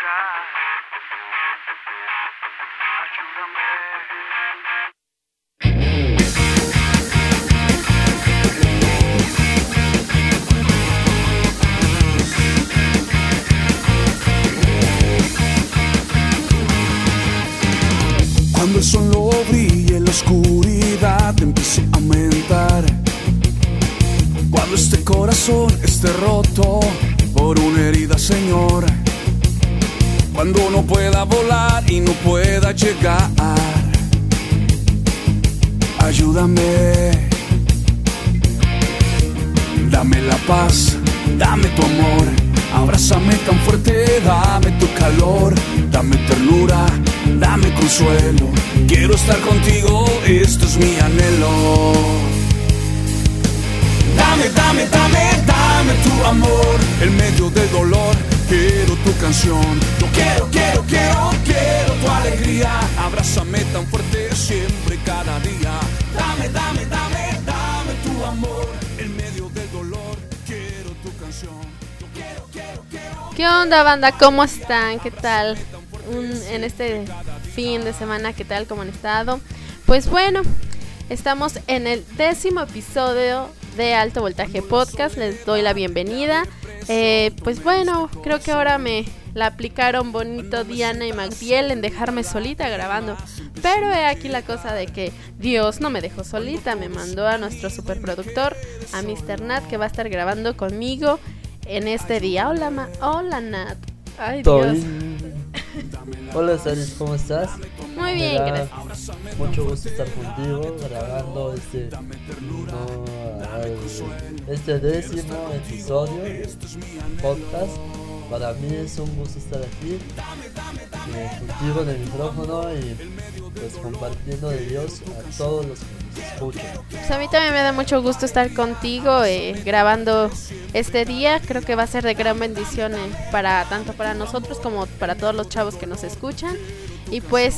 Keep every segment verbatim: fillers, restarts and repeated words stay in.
llegar. Ayúdame. Cuando el sol no brille, la oscuridad empiece a aumentar. Cuando este corazón esté roto por una herida, Señor. Cuando no pueda volar y no pueda llegar, ayúdame. Dame la paz, dame tu amor. Abrázame tan fuerte, dame tu calor. Dame ternura, dame consuelo. Quiero estar contigo, esto es mi anhelo. Dame, dame, dame, dame tu amor. En medio del dolor, quiero tu canción. Yo quiero, quiero, quiero, quiero tu alegría. Abrázame tan fuerte siempre y cada día. Dame, dame, dame, dame tu amor. En medio del dolor, quiero tu canción. Yo quiero, quiero, quiero. ¿Qué onda, banda? ¿Cómo están? ¿Qué tal? Un, en este fin de semana, ¿qué tal? ¿Cómo han estado? Pues bueno, estamos en el décimo episodio de Alto Voltaje Podcast. Les doy la bienvenida. Eh, pues bueno, creo que ahora me la aplicaron bonito Diana y Magdiel en dejarme solita grabando. Pero he aquí la cosa de que Dios no me dejó solita. Me mandó a nuestro superproductor, a mister Nat, que va a estar grabando conmigo en este día. Hola, ma- Hola Nat. Ay, Dios. Hola, Saris, ¿cómo estás? Muy bien, Me da gracias. mucho gusto estar contigo grabando este no, el- este décimo episodio de podcast. Para mí es un gusto estar aquí eh, contigo en el micrófono y pues compartiendo de Dios a todos los que nos escuchan. Pues a mí también me da mucho gusto estar contigo eh, grabando este día. Creo que va a ser de gran bendición eh, para tanto para nosotros como para todos los chavos que nos escuchan. Y pues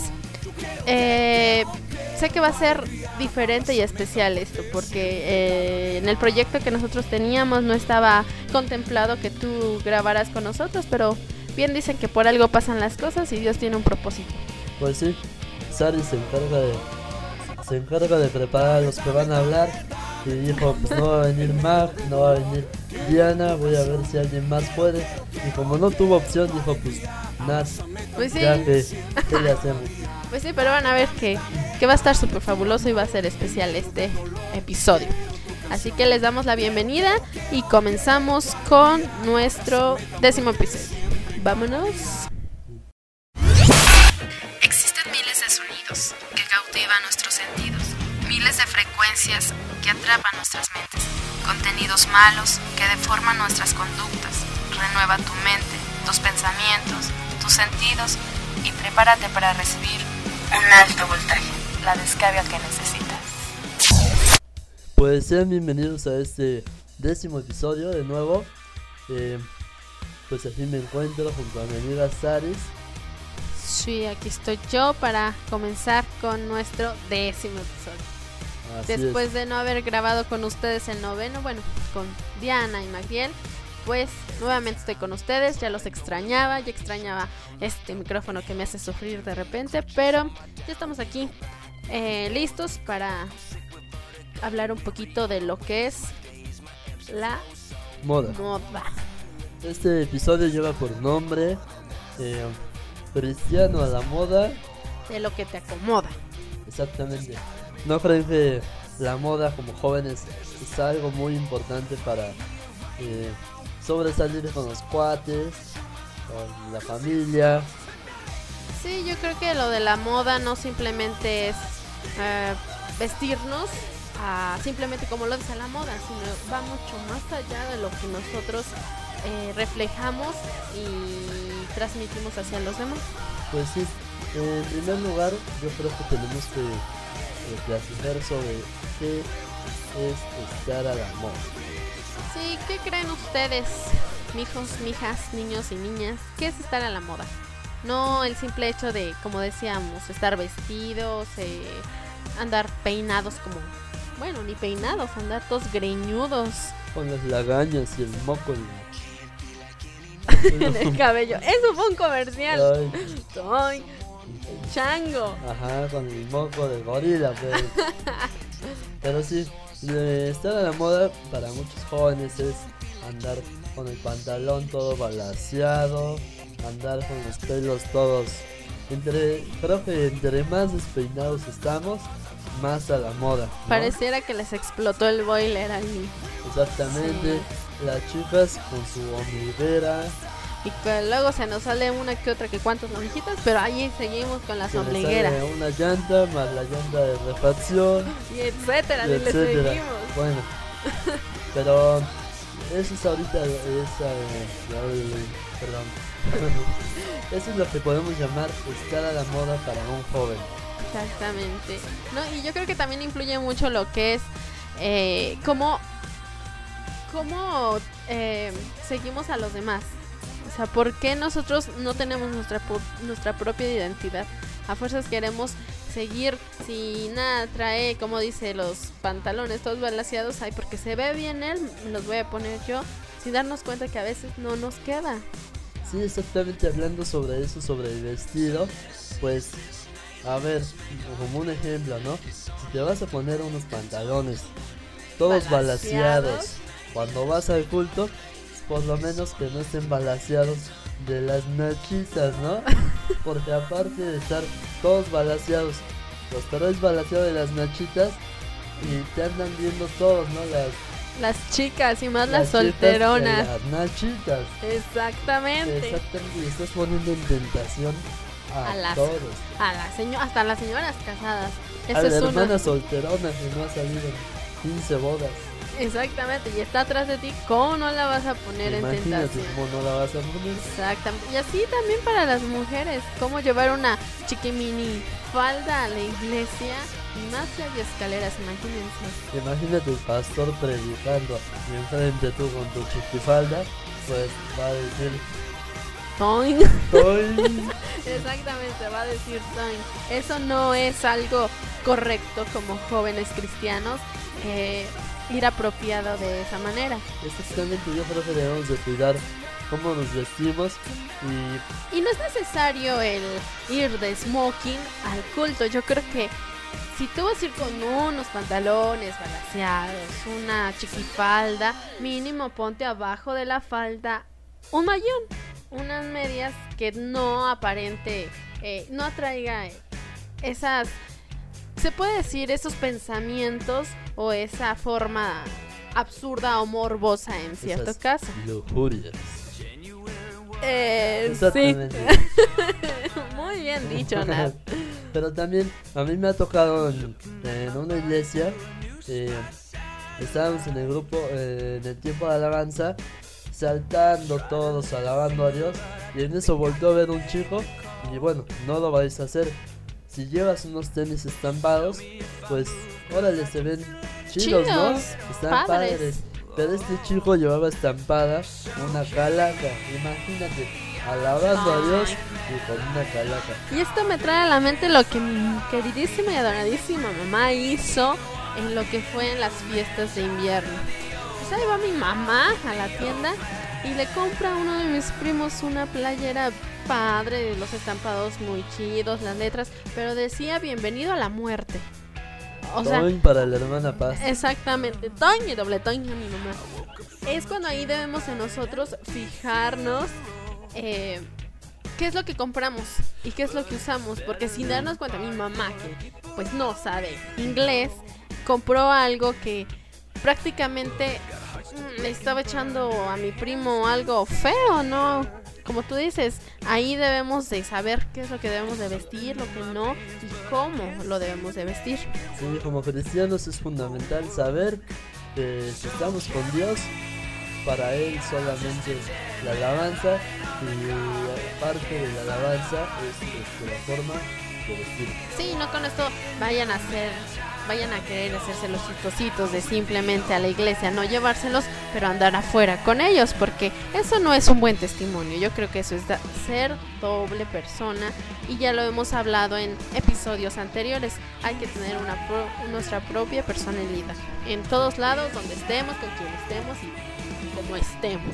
eh, sé que va a ser diferente y especial esto, porque eh, en el proyecto que nosotros teníamos no estaba contemplado que tú grabaras con nosotros, pero bien dicen que por algo pasan las cosas y Dios tiene un propósito. Pues sí, Saris se encarga de se encarga de preparar a los que van a hablar y dijo, pues no va a venir Mag, no va a venir Diana, voy a ver si alguien más puede, y como no tuvo opción dijo, pues Nat, Pues sí. ya que, ¿qué le hacemos? Pues sí, pero van a ver que, que va a estar súper fabuloso y va a ser especial este episodio. Así que les damos la bienvenida y comenzamos con nuestro décimo episodio. Vámonos. Existen miles de sonidos que cautivan nuestros sentidos, miles de frecuencias que atrapan nuestras mentes, contenidos malos que deforman nuestras conductas. Renueva tu mente, tus pensamientos, tus sentidos y prepárate para recibir un alto voltaje, la descarga que necesitas. Pues sean bienvenidos a este décimo episodio de nuevo. eh, Pues aquí me encuentro junto a mi amiga Saris. Sí, aquí estoy yo para comenzar con nuestro décimo episodio. Así Después es. de no haber grabado con ustedes el noveno, bueno, con Diana y Magdiel, pues nuevamente estoy con ustedes. Ya los extrañaba, ya extrañaba este micrófono que me hace sufrir de repente, pero ya estamos aquí eh, listos para hablar un poquito de lo que es la Moda. moda. Este episodio lleva por nombre eh, Cristiano a la moda. De lo que te acomoda. Exactamente. ¿No creen que la moda como jóvenes es algo muy importante para eh, sobresalir con los cuates, con la familia? Sí, yo creo que lo de la moda no simplemente es eh, vestirnos a, simplemente como lo dice la moda, sino va mucho más allá de lo que nosotros eh, reflejamos y transmitimos hacia los demás. Pues sí, en primer lugar yo creo que tenemos que eh, platicar sobre qué es estar a la moda. Sí, ¿qué creen ustedes, mijos, mijas, niños y niñas? ¿Qué es estar a la moda? No el simple hecho de, como decíamos, estar vestidos, eh, andar peinados como... Bueno, ni peinados, andar todos greñudos. Con las lagañas y el moco. en el cabello. Eso fue un comercial. Ay. Ay, chango. Ajá, con el moco de gorila, pues. Pero sí, eh, estar a la moda para muchos jóvenes es andar con el pantalón todo balanceado, andar con los pelos todos. Entre, creo que entre más despeinados estamos, más a la moda, ¿no? Pareciera que les explotó el boiler ahí. Exactamente, Sí. las chicas con su ombliguera, Y que luego se nos sale una que otra que cuantas lonjitas, pero ahí seguimos con las que le ombligueras. sale una llanta, más la llanta de refacción, Y etcétera, y y le etcétera. seguimos. Bueno, pero eso es ahorita, esa, eh, perdón, eso es lo que podemos llamar estar a la moda para un joven. Exactamente. No, y yo creo que también influye mucho lo que es eh, cómo, cómo eh, seguimos a los demás. O sea, ¿por qué nosotros no tenemos nuestra, po- nuestra propia identidad? A fuerzas queremos seguir, si nada trae, como dice, los pantalones todos balanceados, ay, porque se ve bien él, los voy a poner yo, sin darnos cuenta que a veces no nos queda. Sí, exactamente, hablando sobre eso, sobre el vestido, pues, a ver, como un ejemplo, ¿no? Si te vas a poner unos pantalones todos Balanceados. balanceados, cuando vas al culto, por lo menos que no estén balanceados de las nachitas, ¿no? Porque aparte de estar todos balanceados, los traes balanceados de las nachitas y te andan viendo todos, ¿no? Las, Las chicas y más las, chicas de solteronas. las nachitas. Exactamente. Exactamente, y estás poniendo en tentación a, A las- todos. A las seño- hasta las señoras casadas. Eso A la es una. hermana solterona que no ha salido en quince bodas. Exactamente, y está atrás de ti, ¿cómo no la vas a poner en Imagínate tentación? cómo no la vas a poner. Exactamente. Y así también para las mujeres, cómo llevar una chiquimini falda a la iglesia y más que hay escaleras, imagínense. Imagínate el pastor predicando y enfrente tú con tu chiquifalda, pues va a decir, Toin. "Toin". Exactamente, va a decir Toin. Eso no es algo correcto como jóvenes cristianos, eh, ir apropiado de esa manera. Exactamente, yo creo que debemos de cuidar cómo nos vestimos y Y no es necesario el ir de smoking al culto. Yo creo que si tú vas a ir con unos pantalones balanceados, una chiquifalda, mínimo ponte abajo de la falda un mayón, unas medias que no aparente, eh, no atraiga eh, esas, se puede decir, esos pensamientos o esa forma absurda o morbosa en cierto esas caso. lujurias. Eh, sí. Exactamente. Muy bien dicho, Nat. Pero también a mí me ha tocado en, en una iglesia, eh, estábamos en el grupo, eh, en el tiempo de alabanza, saltando todos, alabando a Dios, y en eso volteó a ver un chico, y bueno, no lo vais a hacer. Si llevas unos tenis estampados, pues órale, se ven chidos, ¿no? Chidos, Están padres. padres. Pero este chico llevaba estampada una calaca, imagínate, alabando a Dios y con una calaca. Y esto me trae a la mente lo que mi queridísima y adoradísima mamá hizo en lo que fue en las fiestas de invierno. Pues ahí va mi mamá a la tienda y le compra a uno de mis primos una playera padre, los estampados muy chidos, las letras, pero decía bienvenido a la muerte. O sea, Toin para la hermana Paz. exactamente, toñ y doble toñ a mi mamá. Es cuando ahí debemos de nosotros fijarnos eh, qué es lo que compramos y qué es lo que usamos, porque sin darnos cuenta, mi mamá, que pues no sabe inglés, compró algo que prácticamente mm, le estaba echando a mi primo algo feo, ¿no? Como tú dices, ahí debemos de saber qué es lo que debemos de vestir, lo que no y cómo lo debebemos de vestir. Sí, como cristianos es fundamental saber que si estamos con Dios, para Él solamente la alabanza, y parte de la alabanza es este, la forma de vestir. Sí, no con esto vayan a hacer, vayan a querer hacerse los chistositos de simplemente a la iglesia, no llevárselos, pero andar afuera con ellos, porque eso no es un buen testimonio. Yo creo que eso es da- ser doble persona, y ya lo hemos hablado en episodios anteriores. Hay que tener una pro- nuestra propia personalidad en todos lados, donde estemos, con quien estemos y como estemos.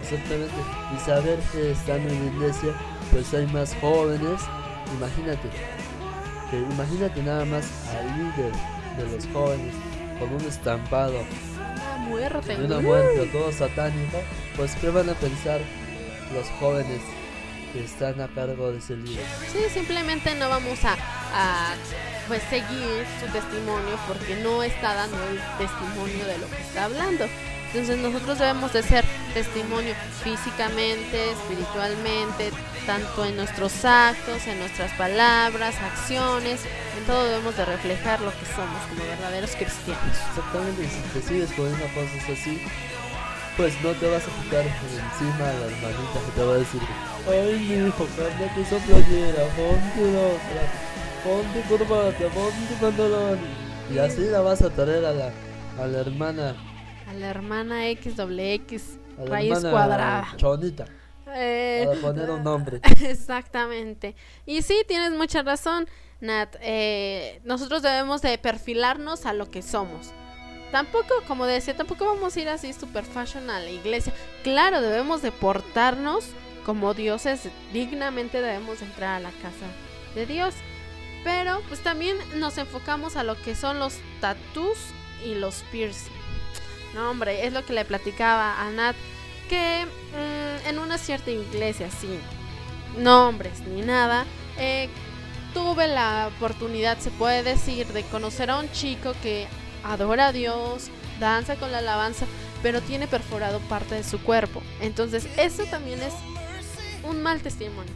Exactamente, y saber que estando en la iglesia, pues hay más jóvenes. Imagínate, que imagínate nada más al líder de los jóvenes con un estampado Una muerte. de una muerte o todo satánico, pues ¿qué van a pensar los jóvenes que están a cargo de ese líder? Sí, simplemente no vamos a, a pues seguir su testimonio porque no está dando el testimonio de lo que está hablando. Entonces nosotros debemos de ser testimonio físicamente, espiritualmente, tanto en nuestros actos, en nuestras palabras, acciones, en todo debemos de reflejar lo que somos como verdaderos cristianos. Exactamente, y si te sigues poniendo cosas así, pues no te vas a quitar encima a la hermanita que te va a decir: ay, mi hijo, cámbiate esa playera, ponte otra, ponte corbata, ponte pantalón. Y así la vas a traer a la, a la hermana, A la hermana X doble X, a la raíz hermana cuadrada. Chonita, Eh, para poner un nombre. Exactamente. Y sí, tienes mucha razón, Nat. Eh, nosotros debemos de perfilarnos a lo que somos. Tampoco, como decía, tampoco vamos a ir así super fashion a la iglesia. Claro, debemos de portarnos como dioses. Dignamente debemos entrar a la casa de Dios. Pero pues también nos enfocamos a lo que son los tattoos y los piercing. No, hombre, es lo que le platicaba a Nat, que mmm, en una cierta iglesia, sin nombres ni nada, eh, tuve la oportunidad, se puede decir, de conocer a un chico que adora a Dios, danza con la alabanza, pero tiene perforado parte de su cuerpo. Entonces eso también es un mal testimonio.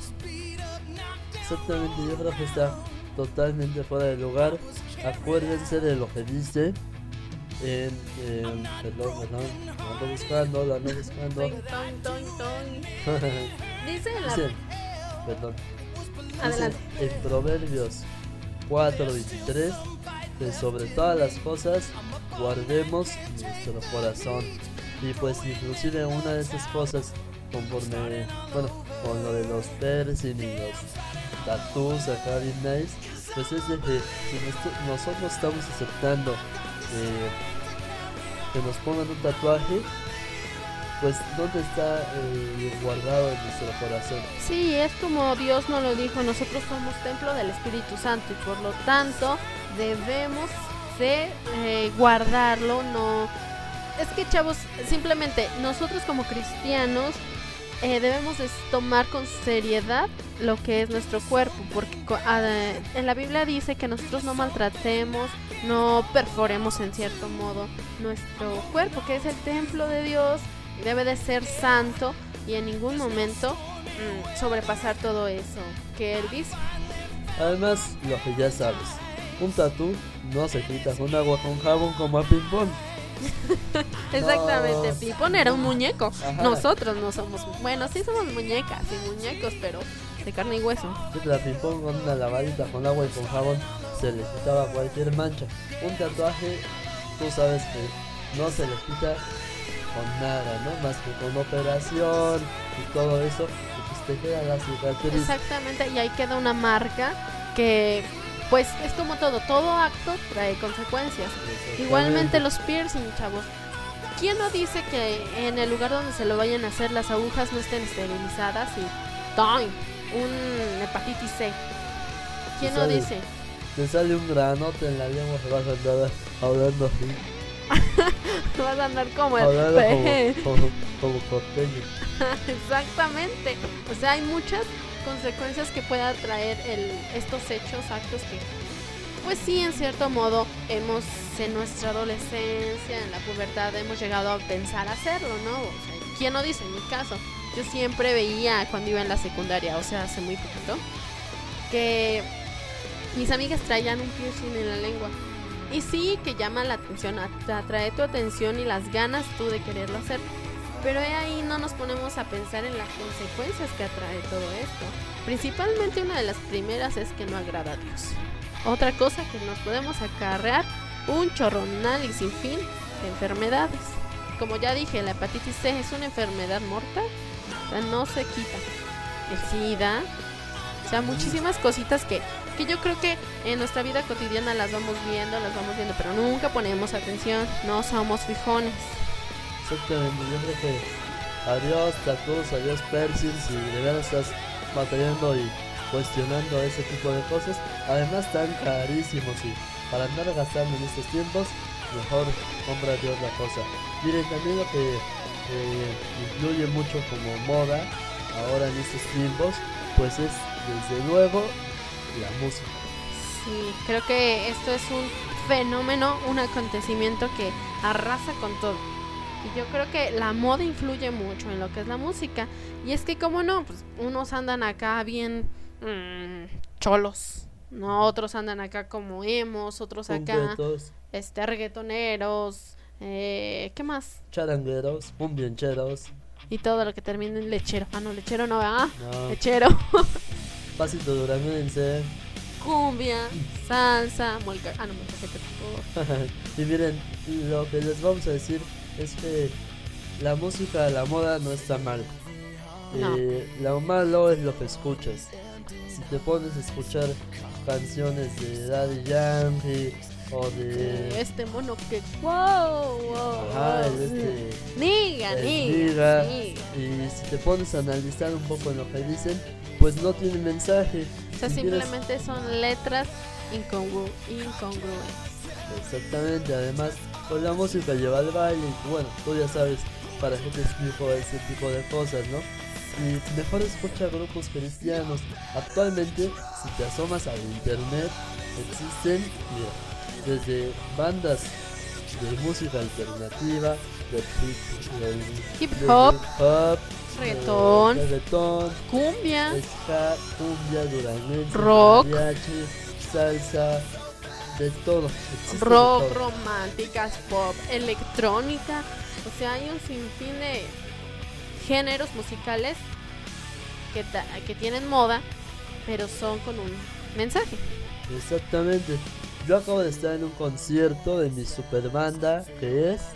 Exactamente, yo creo que está totalmente fuera de lugar. Acuérdense de lo que dice en, en perdón, perdón, lo ando buscando, lo ando buscando. Toin, toin, toin, toin. Dice en la... Dice, perdón, Adelante. dice en Proverbios cuatro veintitrés que sobre todas las cosas guardemos nuestro corazón. Y pues inclusive una de esas cosas, conforme, bueno, con lo de los piercing y los tattoos acá bien nice, pues es de que si nuestro- nosotros estamos aceptando eh, que nos pongan un tatuaje, pues ¿dónde está eh, guardado en nuestro corazón? Sí, es como Dios nos lo dijo, nosotros somos templo del Espíritu Santo y por lo tanto debemos de eh, guardarlo. No, es que chavos, simplemente nosotros como cristianos eh, debemos de tomar con seriedad lo que es nuestro cuerpo, porque co- ah, en la Biblia dice que nosotros no maltratemos, no perforemos en cierto modo nuestro cuerpo, que es el templo de Dios, debe de ser santo y en ningún momento mm, sobrepasar todo eso que él dice. Además, lo que ya sabes, un tatú no se quita con agua con jabón como a ping pong. Exactamente, No. Pipón era un muñeco. Ajá. Nosotros no somos, bueno, sí somos muñecas y muñecos, pero de carne y hueso. Sí, la ping pong con una lavadita con agua y con jabón se le quitaba cualquier mancha. Un tatuaje, tú sabes que no se le quita con nada, ¿no? Más que con operación y todo eso, y pues te queda la cicatriz. Exactamente, y ahí queda una marca que, pues, es como todo, todo acto trae consecuencias. Exactamente. Igualmente los piercing, chavos. ¿Quién no dice que en el lugar donde se lo vayan a hacer las agujas no estén esterilizadas y ¡toin! Un hepatitis C? ¿Quién Te no sale- dice? Te sale un granote en la lengua que vas a andar hablando así, Vas a andar como el hablando pe- como, como, como costeño. Exactamente. O sea, hay muchas consecuencias que pueda traer el, estos hechos, actos que, pues sí, en cierto modo, hemos en nuestra adolescencia, en la pubertad, hemos llegado a pensar hacerlo, ¿no? O sea, ¿quién no dice? En mi caso, yo siempre veía cuando iba en la secundaria, o sea, hace muy poquito, que mis amigas traían un piercing en la lengua. Y sí, que llama la atención, at- atrae tu atención y las ganas tú de quererlo hacer. Pero he ahí no nos ponemos a pensar en las consecuencias que atrae todo esto. Principalmente una de las primeras es que no agrada a Dios. Otra cosa que nos podemos acarrear un chorronal y sin fin de enfermedades. Como ya dije, la hepatitis C es una enfermedad mortal, o sea, no se quita. El SIDA, o sea, muchísimas cositas que, que yo creo que en nuestra vida cotidiana las vamos viendo, las vamos viendo, pero nunca ponemos atención, no somos fijones. Exactamente, yo creo que adiós tatuos, adiós piercings, si de verdad estás batallando y cuestionando ese tipo de cosas, además están carísimos y para andar gastando en estos tiempos, mejor cómprate otra cosa. Miren, también lo que eh, influye mucho como moda ahora en estos tiempos, pues es desde luego la música. Sí, creo que esto es un fenómeno, un acontecimiento que arrasa con todo. Y yo creo que la moda influye mucho en lo que es la música. Y es que, como no, pues unos andan acá bien mmm, cholos, ¿no? Otros andan acá como emos, otros acá Punquetos, este, reggaetoneros, eh, ¿qué más? charangueros, cumbiancheros, Y todo lo que termina en lechero. Ah, no, lechero no, ¿verdad? no, Lechero, pasito duranguense. cumbia, salsa, molca... Ah, no, molcajete tampoco. Y miren, lo que les vamos a decir es que la música, la moda no está mal. No. Eh, lo malo es lo que escuchas. Si te pones a escuchar canciones de Daddy Yankee o de... Este mono que... ¡Wow! wow Ajá, el wow. este... Niga, el niga, Niga, niga. y si te pones a analizar un poco en lo que dicen, pues no tiene mensaje. O sea, Si quieres- simplemente son letras incongru incongruentes. Exactamente, además pues la música lleva al baile y bueno, tú ya sabes para qué te explico ese tipo de cosas, ¿no? Y mejor escucha grupos cristianos. Actualmente, si te asomas al internet, existen, mira, desde bandas de música alternativa, de hip, del- Hip de hop, hip hop, reggaetón, eh, reggaetón, cumbia, ska, cumbia, duranguense, Rock. mariachi, salsa, de todo. Existe de rock, todo. románticas, pop, electrónica. O sea, hay un sinfín de géneros musicales que, ta- que tienen moda, pero son con un mensaje. Exactamente. Yo acabo de estar en un concierto de mi super banda que es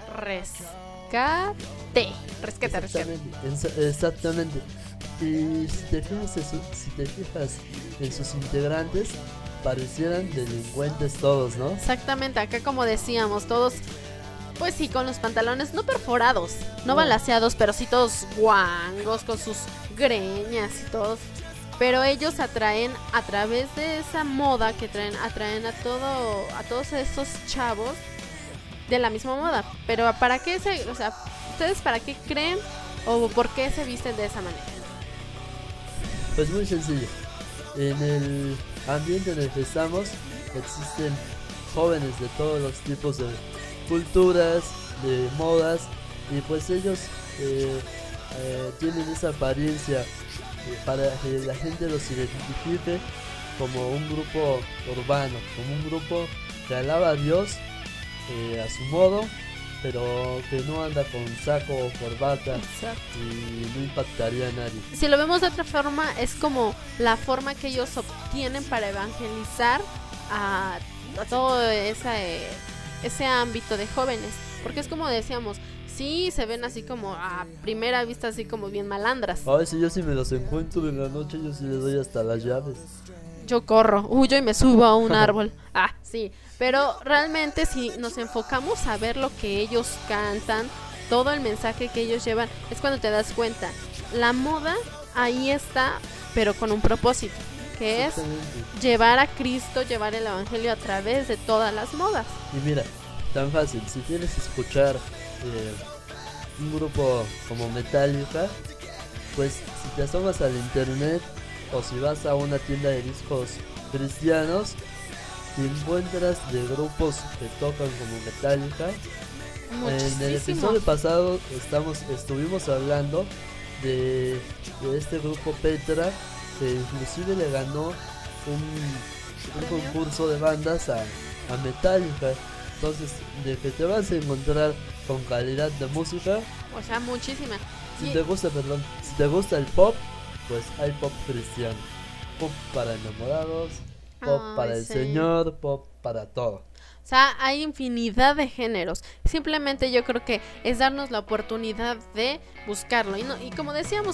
Rescate. Rescate, rescate. exactamente, ensa- exactamente. Y si te fijas en su- si te fijas en sus integrantes, parecieran delincuentes todos, ¿no? Exactamente, acá como decíamos, todos, pues sí, con los pantalones no perforados, no No. balaceados, pero sí todos guangos, con sus greñas y todos. Pero ellos atraen, a través de esa moda que traen, atraen a todo, a todos esos chavos de la misma moda. Pero ¿para qué se, o sea, ustedes para qué creen o por qué se visten de esa manera? Pues muy sencillo. En el ambiente en el que estamos existen jóvenes de todos los tipos de culturas, de modas, y pues ellos eh, eh, tienen esa apariencia eh, para que la gente los identifique como un grupo urbano, como un grupo que alaba a Dios eh, a su modo, pero que no anda con saco o corbata y no impactaría a nadie. Si lo vemos de otra forma, es como la forma que ellos obtienen para evangelizar a, a todo esa, eh, ese ámbito de jóvenes. Porque es como decíamos, sí se ven así como a primera vista, así como bien malandras. A ver si yo si me los encuentro en la noche, yo sí les doy hasta las llaves. Yo corro, huyo y me subo a un árbol. Ah, sí. Pero realmente si nos enfocamos a ver lo que ellos cantan, todo el mensaje que ellos llevan, es cuando te das cuenta. La moda ahí está, pero con un propósito, que es Exactamente. llevar a Cristo, llevar el evangelio a través de todas las modas. Y mira, tan fácil, si quieres escuchar eh, un grupo como Metallica, pues si te asomas al internet o si vas a una tienda de discos cristianos, te encuentras de grupos que tocan como Metallica. En el Muchísimo. episodio pasado estamos, estuvimos hablando de, de este grupo Petra, que inclusive le ganó un, un ¿Premio? concurso de bandas a, a Metallica. Entonces, de que te vas a encontrar con calidad de música, O sea, muchísima. si Y- te gusta, perdón, si te gusta el pop, pues hay pop cristiano, pop para enamorados, pop Ay, para el sí. Señor, pop para todo. O sea, hay infinidad de géneros. Simplemente yo creo que es darnos la oportunidad de buscarlo. Y, no, y como decíamos,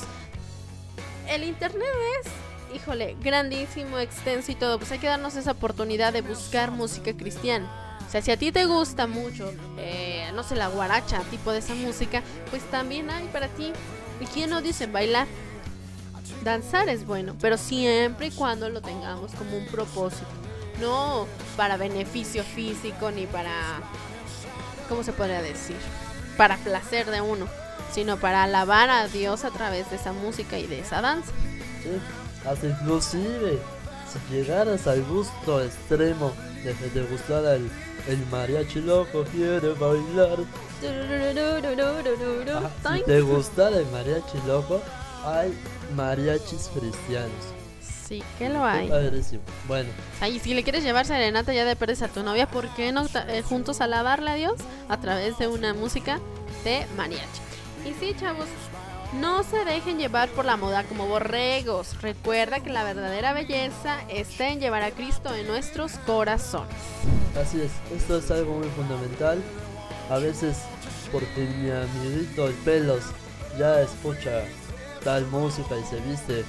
el internet es, híjole, grandísimo, extenso y todo. Pues hay que darnos esa oportunidad de buscar música cristiana. O sea, si a ti te gusta mucho eh, de, no sé, la guaracha, tipo de esa música, pues también hay para ti. ¿Y quién no dice bailar? Danzar es bueno, pero siempre y cuando lo tengamos como un propósito. No para beneficio físico ni para, ¿cómo se podría decir? Para placer de uno, sino para alabar a Dios a través de esa música y de esa danza. Sí, hasta inclusive si llegaras al gusto extremo de, de gustar al el mariachi loco quiere bailar. Ajá, si te gustara el mariachi loco, hay mariachis cristianos. Sí, que lo hay. Bueno. Ay, si le quieres llevar serenata ya de perdes a tu novia, ¿por qué no eh, juntos alabarle a Dios a través de una música de mariachi? Y sí, chavos, no se dejen llevar por la moda como borregos. Recuerda que la verdadera belleza está en llevar a Cristo en nuestros corazones. Así es, esto es algo muy fundamental. A veces porque mi amiguito el Pelos ya escucha tal música y se viste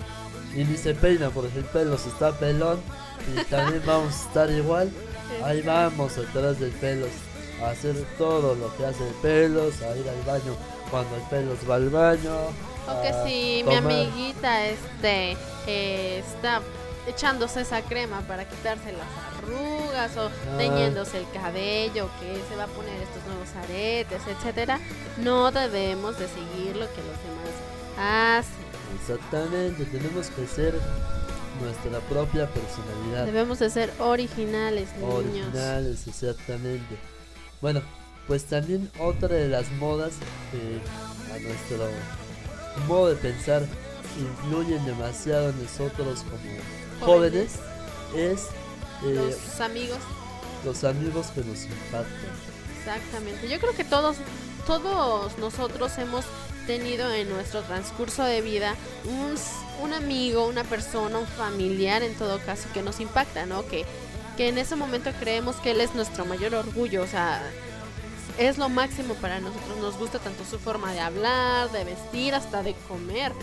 y ni se peina porque el Pelos está pelón y también vamos a estar igual. Ahí vamos atrás del Pelos a hacer todo lo que hace el Pelos, a ir al baño cuando el Pelos va al baño. O que si mi amiguita este eh, está echándose esa crema para quitarse las arrugas o ah. teñiéndose el cabello, que se va a poner estos nuevos aretes, etcétera, no debemos de seguir lo que los demás hacen. Exactamente, tenemos que ser nuestra propia personalidad. Debemos de ser originales, niños. Originales, exactamente. Bueno, pues también otra de las modas que a nuestro modo de pensar influyen demasiado en nosotros como jóvenes, jóvenes es eh, los amigos. Los amigos que nos impactan. Exactamente. Yo creo que todos, todos nosotros hemos tenido en nuestro transcurso de vida un, un amigo, una persona, un familiar en todo caso que nos impacta, ¿no? Que, que en ese momento creemos que él es nuestro mayor orgullo, o sea, es lo máximo para nosotros. Nos gusta tanto su forma de hablar, de vestir, hasta de comer.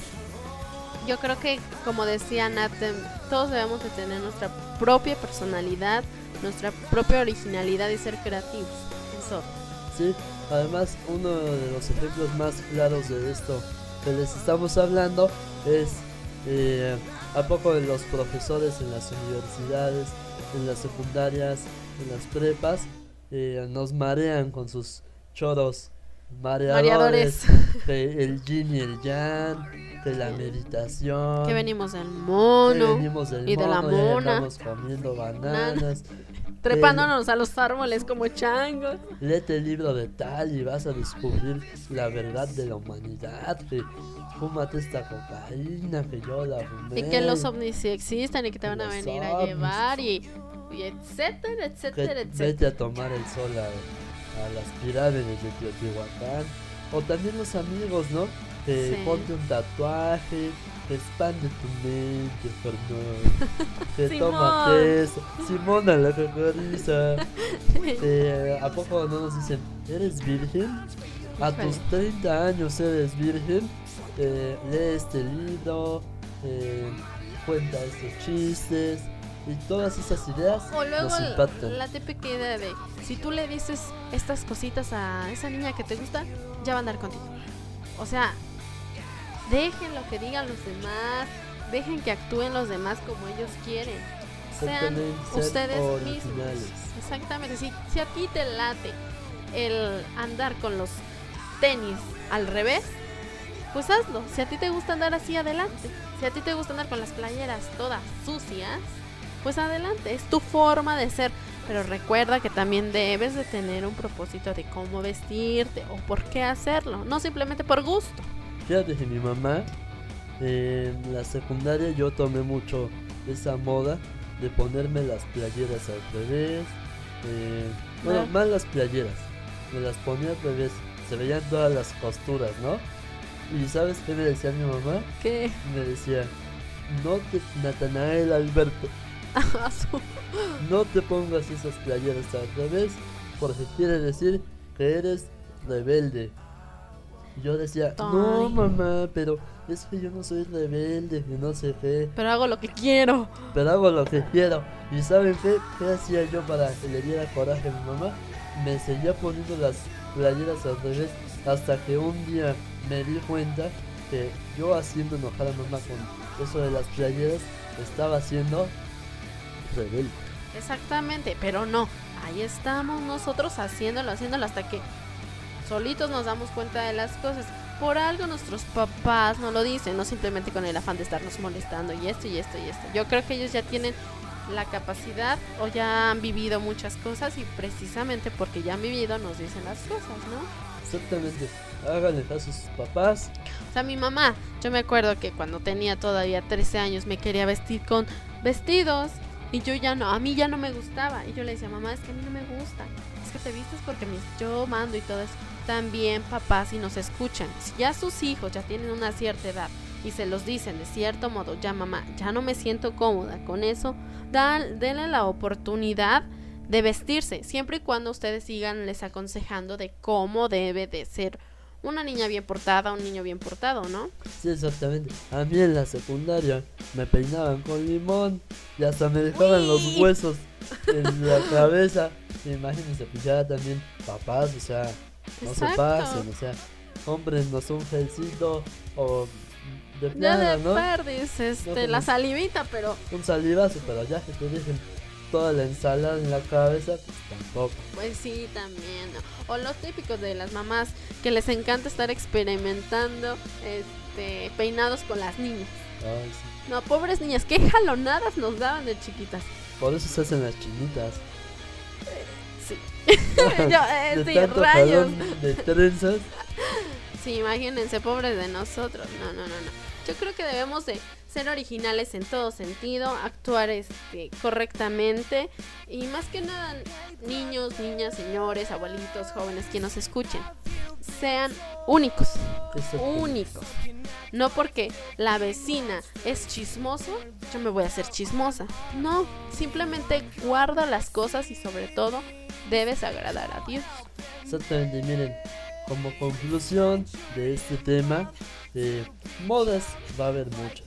Yo creo que, como decía Nat, todos debemos de tener nuestra propia personalidad, nuestra propia originalidad y ser creativos. Eso. Sí, además uno de los ejemplos más claros de esto que les estamos hablando es eh, a poco de los profesores en las universidades, en las secundarias, en las prepas, eh, nos marean con sus choros mareadores, que el yin y el yang, que la meditación, que venimos del mono, que venimos del y mono, de la mona, estamos comiendo bananas, trepándonos el, a los árboles como changos. Léete el libro de tal y vas a descubrir la verdad de la humanidad, que fúmate esta cocaína que yo la fumé, y que los ovnis sí existen y que te van a venir ovnis. a llevar y, y etcétera, etcétera, que etcétera. Vete a tomar el sol a, a las pirámides de Teotihuacán. O también los amigos, ¿no? Que sí. Ponte un tatuaje, que expande tu mente, Fernando. Que tómate eso. Simona la cacariza. eh, ¿A poco no nos dicen, eres virgen? A tus treinta años eres virgen. Eh, lee este libro, eh, cuenta estos chistes. Y todas esas ideas o luego nos impactan. La típica idea de si tú le dices estas cositas a esa niña que te gusta, ya va a andar contigo. O sea, dejen lo que digan los demás, dejen que actúen los demás como ellos quieren. Sean ustedes mismos. Exactamente. Si, si a ti te late el andar con los tenis al revés, pues hazlo. Si a ti te gusta andar así, adelante. Si a ti te gusta andar con las playeras todas sucias, pues adelante, es tu forma de ser. Pero recuerda que también debes de tener un propósito de cómo vestirte o por qué hacerlo, no simplemente por gusto. Fíjate que mi mamá, eh, en la secundaria yo tomé mucho esa moda de ponerme las playeras al revés. Eh, bueno, ¿no? Más las playeras, me las ponía al revés, se veían todas las costuras, ¿no? ¿Y sabes qué me decía mi mamá? ¿Qué? Me decía, no te, Natanael Alberto, no te pongas esas playeras al revés, porque quiere decir que eres rebelde. Y yo decía, Ay. no mamá, pero es que yo no soy rebelde, que no sé qué. Pero hago lo que quiero. Pero hago lo que quiero. ¿Y saben qué? ¿Qué hacía yo para que le diera coraje a mi mamá? me seguía poniendo las playeras al revés, hasta que un día me di cuenta que yo haciendo enojar a mamá con eso de las playeras estaba siendo rebelde. Exactamente, pero no, ahí estamos nosotros haciéndolo, haciéndolo hasta que solitos nos damos cuenta de las cosas. Por algo nuestros papás no lo dicen, no simplemente con el afán de estarnos molestando y esto y esto y esto. Yo creo que ellos ya tienen la capacidad o ya han vivido muchas cosas y precisamente porque ya han vivido nos dicen las cosas, ¿no? Exactamente, háganle caso a sus papás. O sea, mi mamá, yo me acuerdo que cuando tenía todavía trece años me quería vestir con vestidos y yo ya no, a mí ya no me gustaba. Y yo le decía, mamá, es que a mí no me gusta, es que te vistes porque me, yo mando y todo eso. También papás, si nos escuchan, si ya sus hijos ya tienen una cierta edad y se los dicen de cierto modo, ya mamá, ya no me siento cómoda con eso, dan, denle la oportunidad de vestirse, siempre y cuando ustedes sigan les aconsejando de cómo debe de ser una niña bien portada, un niño bien portado, ¿no? Sí, exactamente. A mí en la secundaria me peinaban con limón y hasta me dejaban ¡Uy! Los huesos en la cabeza. Imagínense, pues ya también papás, o sea, no Exacto. se pasen, o sea, cómprenos un gelcito o de plano, ya de ¿no? perdis, este, no, la salivita, pero... Un salivazo, pero ya que te dejen toda la ensalada en la cabeza, pues tampoco. Pues sí, también, ¿no? O los típicos de las mamás que les encanta estar experimentando este peinados con las niñas. Ay, sí. No, pobres niñas, qué jalonadas nos daban de chiquitas. Por eso se hacen las chinitas. Eh, sí. Yo, eh, de sí, tanto rayos. De trenzas. Sí, imagínense, pobres de nosotros. No, no, no, no. Yo creo que debemos de ser originales en todo sentido, actuar este correctamente y más que nada niños, niñas, señores, abuelitos, jóvenes que nos escuchen, sean únicos, únicos. No porque la vecina es chismoso, yo me voy a hacer chismosa. No, simplemente guarda las cosas y sobre todo debes agradar a Dios. Exactamente, miren, como conclusión de este tema, de modas va a haber muchas.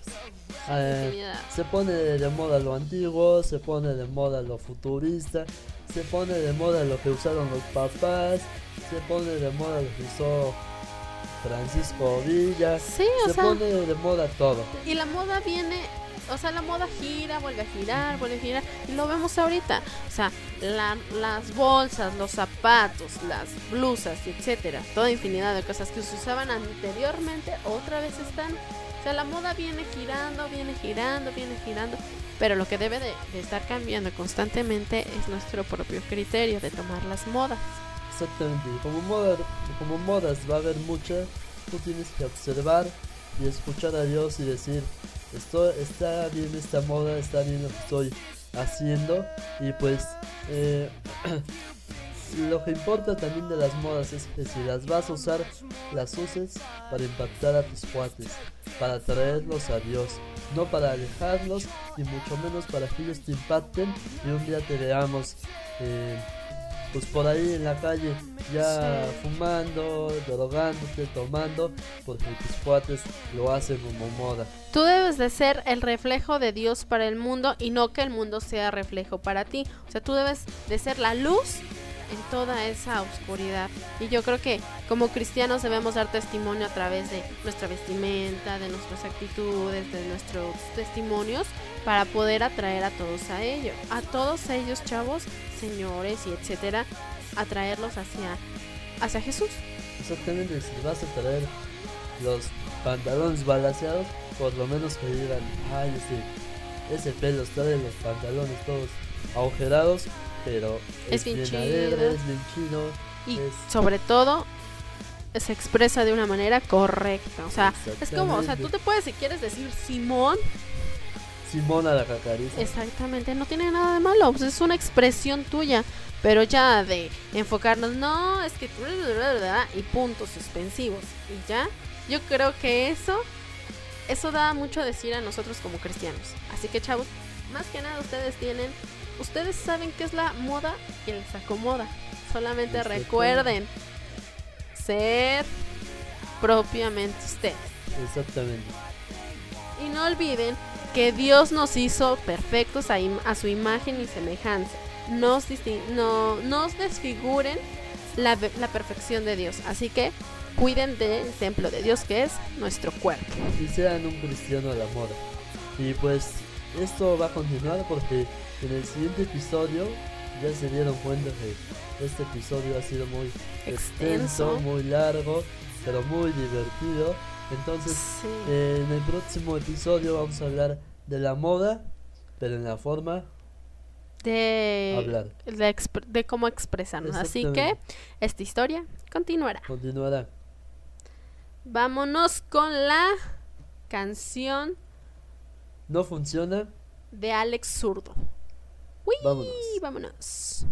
Eh, se pone de moda lo antiguo, se pone de moda lo futurista, se pone de moda lo que usaron los papás, se pone de moda lo que usó Francisco Villa, sí, o se sea, pone de moda todo. Y la moda viene, o sea, la moda gira, vuelve a girar, vuelve a girar, y lo vemos ahorita. O sea, la, las bolsas, los zapatos, las blusas, etcétera, toda infinidad de cosas que se usaban anteriormente, otra vez están. O sea, la moda viene girando, viene girando, viene girando, pero lo que debe de, de estar cambiando constantemente es nuestro propio criterio de tomar las modas. Exactamente, como, moda, como modas va a haber muchas, tú tienes que observar y escuchar a Dios y decir, esto, está bien esta moda, está bien lo que estoy haciendo, y pues eh, lo que importa también de las modas es que si las vas a usar, las uses para impactar a tus cuates, para traerlos a Dios, no para alejarlos y mucho menos para que ellos te impacten y un día te veamos eh, pues por ahí en la calle ya sí. fumando, drogándote, tomando, porque tus cuates lo hacen como moda. Tú debes de ser el reflejo de Dios para el mundo y no que el mundo sea reflejo para ti. O sea, tú debes de ser la luz en toda esa oscuridad. Y yo creo que como cristianos debemos dar testimonio a través de nuestra vestimenta, de nuestras actitudes, de nuestros testimonios, para poder atraer a todos a ellos, a todos ellos, chavos, señores y etcétera, atraerlos hacia, hacia Jesús. Exactamente, si vas a traer los pantalones balanceados, por lo menos que digan, ay, ese, ese pelo está de los pantalones todos agujerados, pero es, es bien, bien alegre, es bien chido. Y es... sobre todo se expresa de una manera correcta. O sea, es como, o sea, tú te puedes, si quieres decir Simón, Simón a la cacariza. Exactamente, no tiene nada de malo, pues es una expresión tuya. Pero ya de enfocarnos, no, es que y puntos suspensivos y ya, yo creo que eso Eso da mucho a decir a nosotros como cristianos. Así que, chavos, más que nada ustedes tienen, ustedes saben qué es la moda y les acomoda. Solamente Exacto. recuerden ser propiamente ustedes. Exactamente. Y no olviden que Dios nos hizo perfectos a, im- a su imagen y semejanza. nos, distin- no, nos desfiguren la, la perfección de Dios. Así que cuiden del templo de Dios, que es nuestro cuerpo. Y sean un cristiano a la moda. Y pues esto va a continuar porque en el siguiente episodio ya se dieron cuenta que este episodio ha sido muy extenso, Extenso. muy largo, pero muy divertido. Entonces Sí. eh, en el próximo episodio vamos a hablar de la moda, pero en la forma De, hablar. de, expr- de cómo expresarnos. Así que Exactamente. esta historia continuará. Continuará. Vámonos con la canción No funciona. de Alex Zurdo. ¡Uy! Vámonos. Vámonos.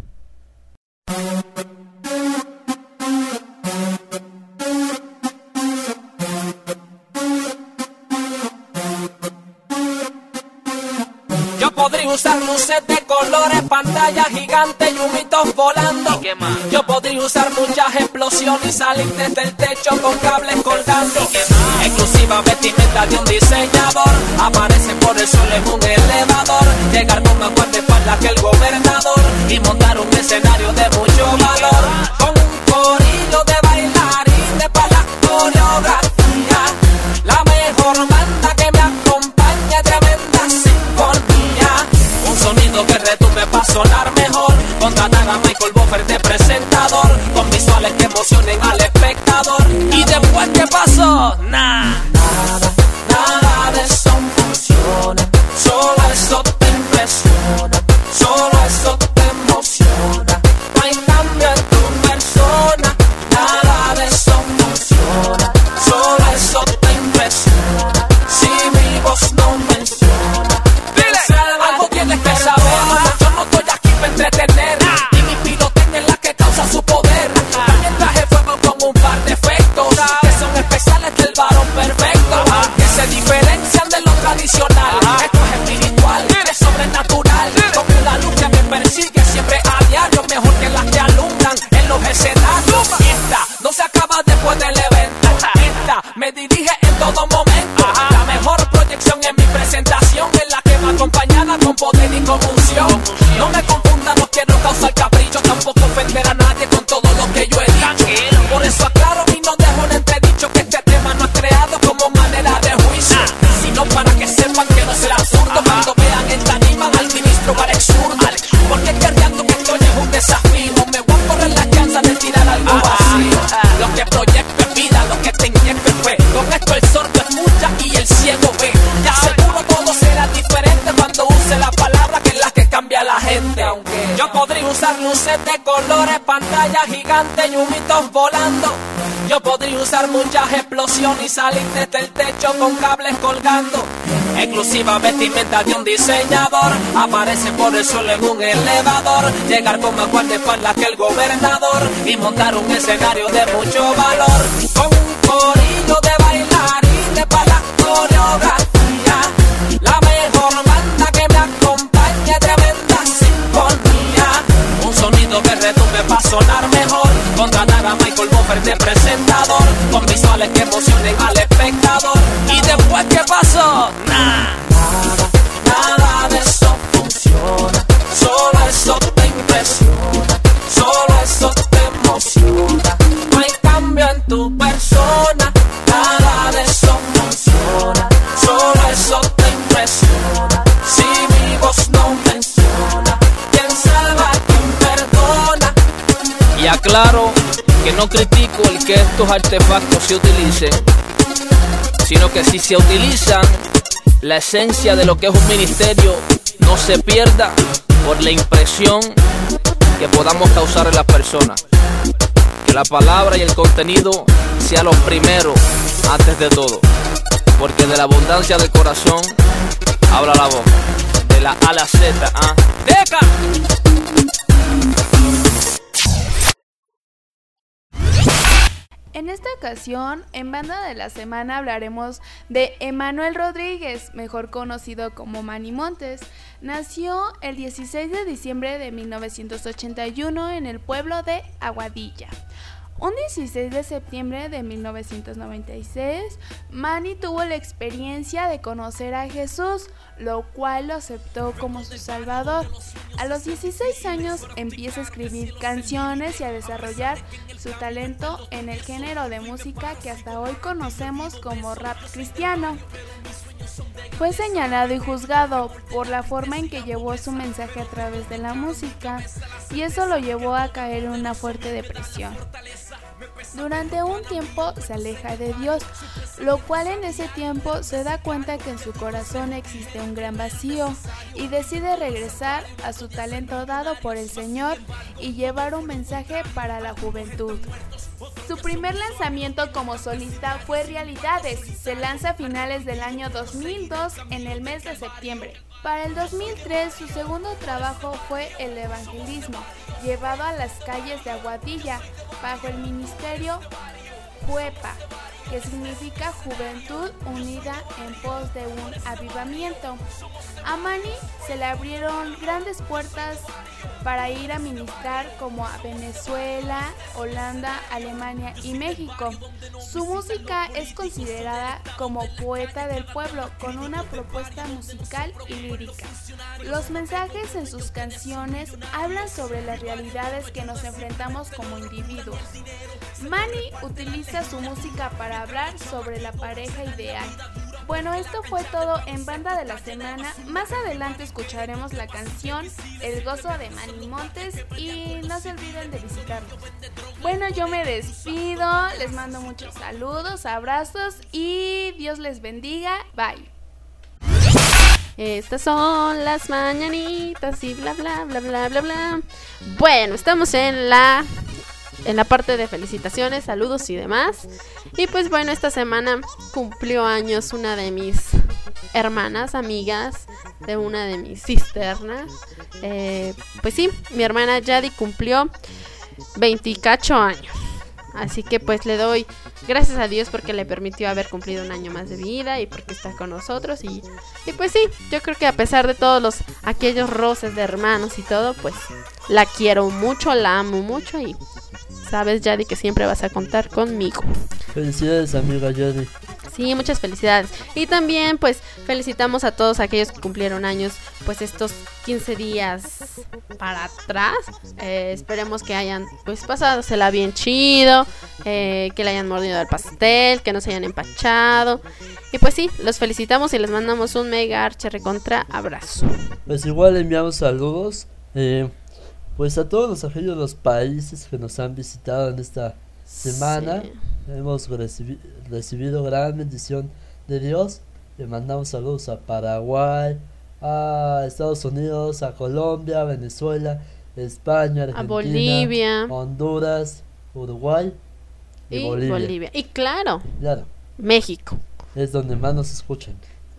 Yo podría usar luces de colores, pantalla gigante y humitos volando. ¿Qué más? Yo podría usar muchas explosiones y salir desde el techo con cables colgando. Exclusiva vestimenta de un diseñador, aparece por el sol en un elevador. Llegar con más guardaespaldas que el gobernador y montar un escenario de mucho valor. Con un corillo de bailarines para la coreografía. La mejor banda que me acompaña, tremenda sinfonía. Un sonido que retumbe para sonar mejor. Contratar a Michael Buffer de presentador, con visuales que emocionen al espectador. ¿Y después qué pasó? Nah. Nada, nada de eso funciona. Solo eso te impresiona. Solo eso te emociona. No hay cambio en tu persona. Nada de eso funciona. Solo eso te impresiona. Si mi voz no menciona, dile, algo tienes que saber. Yo no estoy aquí para entretener, y mi pirotecnia es la que causa su poder. También traje fuego con un par de efectos que son especiales del varón perfecto, que se diferencian de lo tradicional. Esto es espiritual, es sobrenatural, con una luz que me persigue siempre a diario, mejor que las que alumbran en los escenarios. Esta no se acaba después del evento, esta me dirige en todo momento. La mejor proyección en mi presentación es la que va acompañada con poder y con unción. No me confunda, no quiero causar capricho, tampoco ofender a nadie con todo lo que yo he dicho. Por eso aclaro y no dejo en entredicho que este tema no es creado como manera de juicio, sino para que sepan que no será absurdo cuando vean esta anima al ministro Alex Zurdo. Porque queriendo que esto es un desafío, me voy a correr la chance de tirar algo vacío. Lo que proyecto es vida, lo que te inyecto es fe. Con esto el sordo escucha y el ciego ve. Ya seguro todo será diferente cuando use la palabra que es la que cambia a la gente. Yo podría usar luces de colores, pantalla gigante y humitos volando. Yo podría usar muchas explosiones y salir desde el techo con cables colgando. Exclusiva vestimenta de un diseñador, aparece por el suelo en un elevador. Llegar con más guardaespaldas que el gobernador y montar un escenario de mucho valor. Con un corillo de bailarines para la coreografía. La mejor banda que me acompaña, tremenda sinfonía. Un sonido que retumbe para sonar mejor. Contratar a Michael Buffer de presentador, con visuales que emocionen al espectador. ¿Y después qué pasó? Nah. Nada, nada de eso funciona. Solo eso te impresiona. Solo eso te emociona. No hay cambio en tu persona. Nada de eso funciona. Solo eso te impresiona. Si mi voz no menciona, ¿quién salva, quién perdona? Y aclaro que no critico el que estos artefactos se utilicen, sino que si se utilizan, la esencia de lo que es un ministerio no se pierda por la impresión que podamos causar en las personas. Que la palabra y el contenido sea lo primero antes de todo, porque de la abundancia del corazón habla la boca. De la A a la Z, ¿ah? ¡Deca! En esta ocasión, en Banda de la Semana hablaremos de Emanuel Rodríguez, mejor conocido como Manny Montes. Nació el dieciséis de diciembre de mil novecientos ochenta y uno en el pueblo de Aguadilla. Un dieciséis de septiembre de mil novecientos noventa y seis, Manny tuvo la experiencia de conocer a Jesús, lo cual lo aceptó como su salvador. A los dieciséis años empieza a escribir canciones y a desarrollar su talento en el género de música que hasta hoy conocemos como rap cristiano. Fue señalado y juzgado por la forma en que llevó su mensaje a través de la música, y eso lo llevó a caer en una fuerte depresión. Durante un tiempo se aleja de Dios, lo cual en ese tiempo se da cuenta que en su corazón existe un gran vacío y decide regresar a su talento dado por el Señor y llevar un mensaje para la juventud. Su primer lanzamiento como solista fue Realidades. Se lanza a finales del año dos mil dos en el mes de septiembre. Para el dos mil tres, su segundo trabajo fue El Evangelismo, llevado a las calles de Aguadilla, bajo el ministerio Juepa, que significa Juventud Unida en pos de un avivamiento. A Manny se le abrieron grandes puertas para ir a ministrar como a Venezuela, Holanda, Alemania y México. Su música es considerada como poeta del pueblo, con una propuesta musical y lírica. Los mensajes en sus canciones hablan sobre las realidades que nos enfrentamos como individuos. Manny utiliza su música para hablar sobre la pareja ideal. Bueno, esto fue todo en Banda de la Semana. Más adelante escucharemos la canción El Gozo de Manny Montes y no se olviden de visitarnos. Bueno, yo me despido, les mando muchos saludos, abrazos y Dios les bendiga. Bye. Estas son las mañanitas y bla bla bla bla bla bla. Bueno, estamos en la en la parte de felicitaciones, saludos y demás. Y pues bueno, esta semana cumplió años una de mis hermanas, amigas de una de mis cisternas. Eh, pues sí, mi hermana Yadi cumplió veinticacho años. Así que pues le doy gracias a Dios porque le permitió haber cumplido un año más de vida y porque está con nosotros. Y, y pues sí, yo creo que a pesar de todos los aquellos roces de hermanos y todo, pues la quiero mucho, la amo mucho y sabes, Yadi, que siempre vas a contar conmigo. Felicidades, amiga Yadi. Sí, muchas felicidades. Y también pues felicitamos a todos aquellos que cumplieron años pues estos quince días para atrás. Eh, esperemos que hayan pues pasadosela bien chido, eh, que le hayan mordido el pastel, que no se hayan empachado. Y pues sí, los felicitamos y les mandamos un mega arche recontra abrazo. Pues igual enviamos saludos eh, pues a todos los aquellos los países que nos han visitado en esta semana. Sí. Hemos recibi- recibido gran bendición de Dios. Le mandamos saludos a Paraguay, a Estados Unidos, a Colombia, Venezuela, España, Argentina, a Bolivia, Honduras, Uruguay y, y Bolivia. Bolivia. Y claro, claro, México. Es donde más nos escuchan.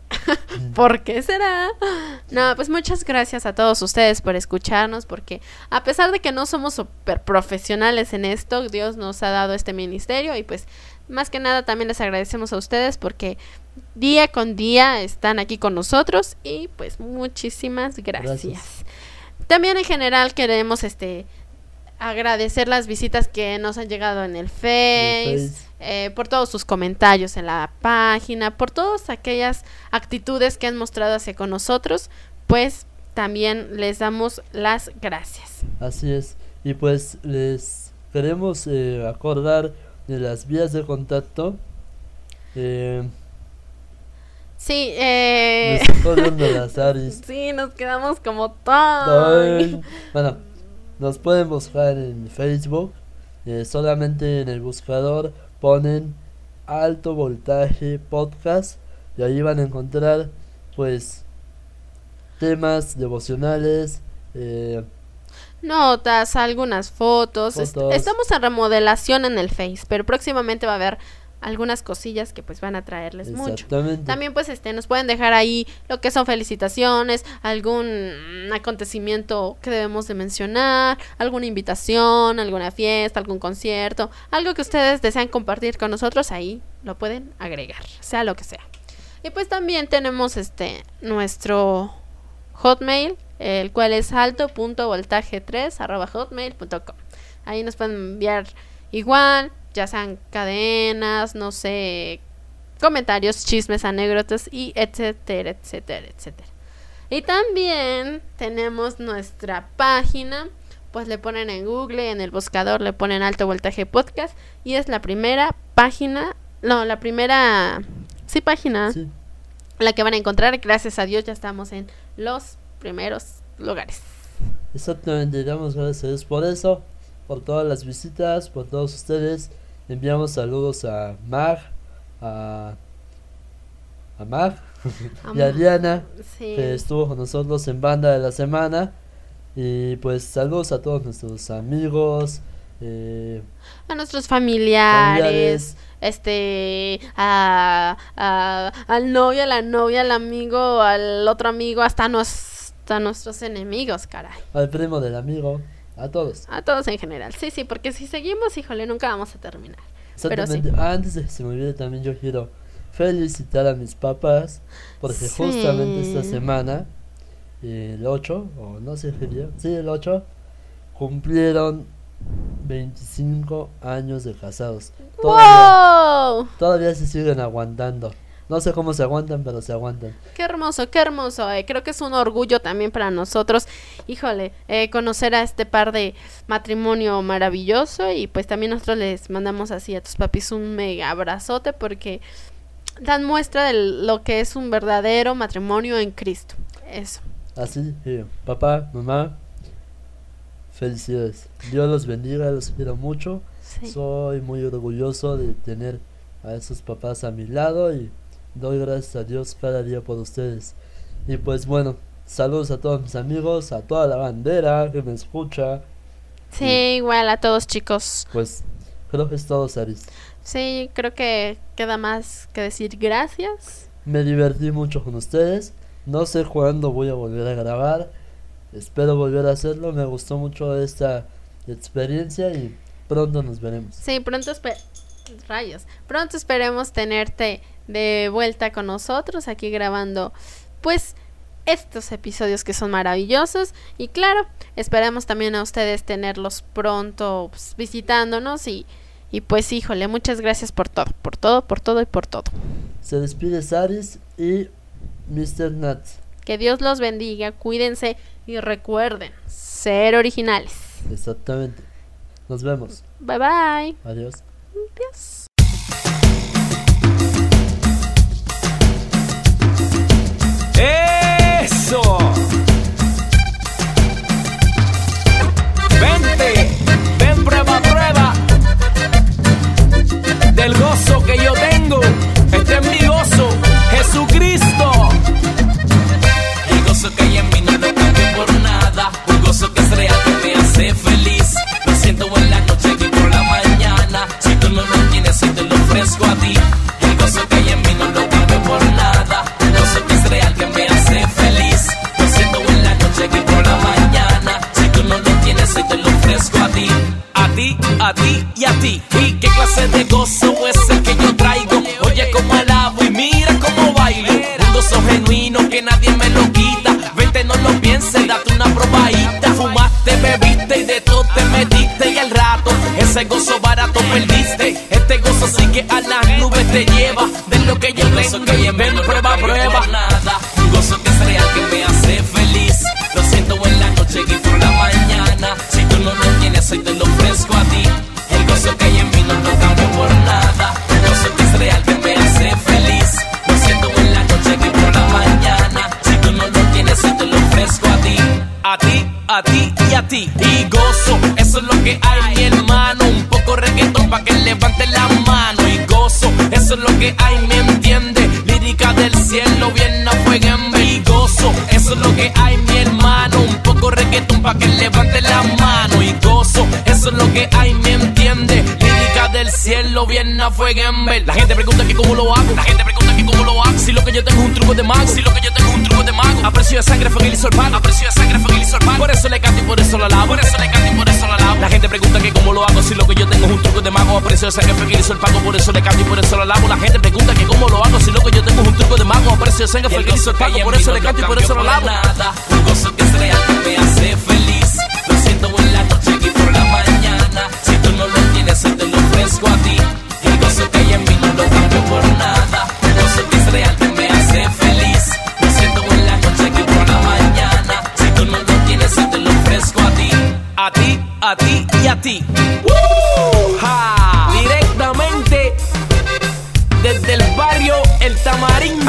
¿Por qué será? No, pues muchas gracias a todos ustedes por escucharnos, porque a pesar de que no somos super profesionales en esto, Dios nos ha dado este ministerio y pues más que nada también les agradecemos a ustedes porque día con día están aquí con nosotros y pues muchísimas gracias. gracias. También en general queremos este agradecer las visitas que nos han llegado en el Face, el Face. Eh, por todos sus comentarios en la página, por todas aquellas actitudes que han mostrado hacia con nosotros, pues también les damos las gracias. Así es, y pues les queremos eh, acordar de las vías de contacto. Eh, sí, eh... las sí, nos quedamos como tan... Bueno, nos pueden buscar en Facebook, eh, solamente en el buscador ponen Alto Voltaje Podcast y ahí van a encontrar pues temas devocionales, eh, notas, algunas fotos. fotos. Est- estamos en remodelación en el Face, pero próximamente va a haber algunas cosillas que pues van a traerles mucho. También pues este nos pueden dejar ahí lo que son felicitaciones, algún acontecimiento que debemos de mencionar, alguna invitación, alguna fiesta, algún concierto, algo que ustedes desean compartir con nosotros, ahí lo pueden agregar, sea lo que sea. Y pues también tenemos este nuestro Hotmail, el cual es alto punto voltaje tres arroba hotmail punto com. Ahí nos pueden enviar igual, ya sean cadenas, no sé, comentarios, chismes, anécdotas y etcétera, etcétera, etcétera. Y también tenemos nuestra página, pues le ponen en Google, en el buscador le ponen Alto Voltaje Podcast y es la primera página, no, la primera, sí, página, sí, la que van a encontrar. Gracias a Dios ya estamos en los primeros lugares. Exactamente, damos gracias a Dios por eso, por todas las visitas, por todos ustedes. Enviamos saludos a Mag, a, a Mag y a Diana, sí, que estuvo con nosotros en Banda de la Semana. Y pues saludos a todos nuestros amigos, eh, a nuestros familiares, familiares. este, a, a, al novio, a la novia, al amigo, al otro amigo, hasta, nos, hasta nuestros enemigos, caray. Al primo del amigo, a todos. A todos en general, sí, sí, porque si seguimos, híjole, nunca vamos a terminar. Exactamente. Pero sí. Antes de que se me olvide también yo quiero felicitar a mis papás, porque sí, justamente esta semana, el ocho, o no sé qué día, sí, el ocho, cumplieron veinticinco años de casados. Todavía, ¡wow! Todavía se siguen aguantando. No sé cómo se aguantan, pero se aguantan. Qué hermoso, qué hermoso. Eh. Creo que es un orgullo también para nosotros, híjole, eh, conocer a este par de matrimonio maravilloso. Y pues también nosotros les mandamos así a tus papis un mega abrazote, porque dan muestra de lo que es un verdadero matrimonio en Cristo. Eso. Así, eh, papá, mamá, felicidades. Dios los bendiga, los quiero mucho. Sí. Soy muy orgulloso de tener a esos papás a mi lado y doy gracias a Dios cada día por ustedes. Y pues bueno, saludos a todos mis amigos, a toda la bandera que me escucha. Sí, y igual a todos, chicos. Pues creo que es todo, Saris. Sí, creo que queda más que decir gracias. Me divertí mucho con ustedes. No sé cuándo voy a volver a grabar. Espero volver a hacerlo. Me gustó mucho esta experiencia y pronto nos veremos. Sí, pronto espe- rayos. Pronto esperemos tenerte de vuelta con nosotros aquí grabando pues estos episodios que son maravillosos. Y claro, esperamos también a ustedes tenerlos pronto pues, visitándonos y, y pues híjole, muchas gracias por todo, por todo, por todo y por todo. Se despide Saris y mister Nuts. Que Dios los bendiga, cuídense y recuerden ser originales. Exactamente. Nos vemos. Bye bye. Adiós. Adiós. Eso. Vente, ven prueba, prueba del gozo que yo tengo. Este es mi gozo, Jesucristo. El gozo que hay en mí no lo cambio por nada. Un gozo que es real, que me hace feliz. Lo siento en la noche y por la mañana. Si tú no lo tienes, hoy te lo ofrezco a ti. El gozo que hay en mí no lo cambio por nada. Un gozo que es real, que me hace feliz. Lo siento en la noche y por la mañana. Si tú no lo tienes, hoy te lo ofrezco a ti. A ti, a ti y a ti. ¿Y qué clase de gozo es el que yo traigo? Oye, como alabo y mira cómo bailo. Un gozo genuino que nadie me lo quita. Vente, no lo pienses, date una probadita. Fumaste, bebiste y de todo te metiste. Y al rato, ese gozo barato perdiste. Este gozo sí que a las nubes te lleva. De lo que yo tengo que ven, prueba, prueba. Nada, un gozo que es real, que me hace feliz. Lo siento en la noche y por la mañana. Si tú no lo tienes, hoy te lo ofrezco a ti. El gozo que hay en mí no lo cambio por nada. Un gozo que es real, que me hace feliz. Lo siento en la noche y por la mañana. Si tú no lo tienes, hoy te lo ofrezco a ti. A ti, a ti y a ti. Y gozo, eso es lo que hay, mi hermano. Un poco reggaetón pa' que levante la mano. Y gozo, eso es lo que hay, ¿me entiende? Lírica del cielo, bien a fuego en mí. Y gozo, eso es lo que hay, mi hermano. Un poco reggaetón pa' que levante la mano. Y gozo, eso es lo que hay, ¿me entiende? Lírica del cielo, bien a fuego en ver. La gente pregunta que cómo lo hago. La gente pregunta que cómo lo hago. Si lo que yo tengo es un truco de mago. Si lo que yo tengo es un truco de mago. A precio de sangre fue que él hizo el pago. A precio de sangre fue que él hizo el pago. Por eso le canto y por eso lo alabo. Por eso le canto y por eso lo alabo. La gente pregunta que cómo lo hago. Si lo que yo tengo es un truco de mago. A precio de sangre fue que él hizo el pago. Por eso le canto y por eso lo alabo. La gente pregunta que cómo lo hago. Si lo que yo tengo es un truco de mago. A precio de sangre fue que él hizo el pago. Por eso le canto y por eso lo alabo. Nada, un gozo que es real, que me hace feliz. Lo siento en la noche y por la mañana. Si tú no lo tienes, hoy te lo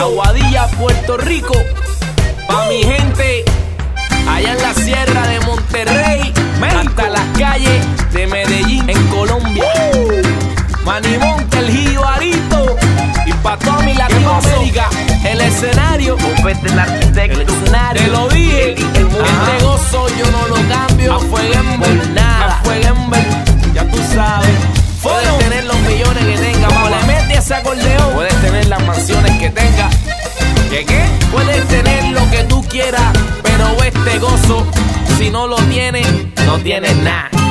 Aguadilla, Puerto Rico. Pa' mi gente allá en la sierra de Monterrey, hasta las calles de Medellín, en Colombia. Manimonte, el Jibarito. Y pa' toda mi Latinoamérica, el escenario, el escenario, te lo dije, el, el este gozo yo no lo cambio. A Fueguember, nada, a Fueguember, ya tú sabes. Puedes tener los millones que tenga, como le metes ese acordeón. Puedes tener las mansiones que tenga. ¿Qué qué? Puedes tener lo que tú quieras, pero este gozo, si no lo tienes, no tienes nada.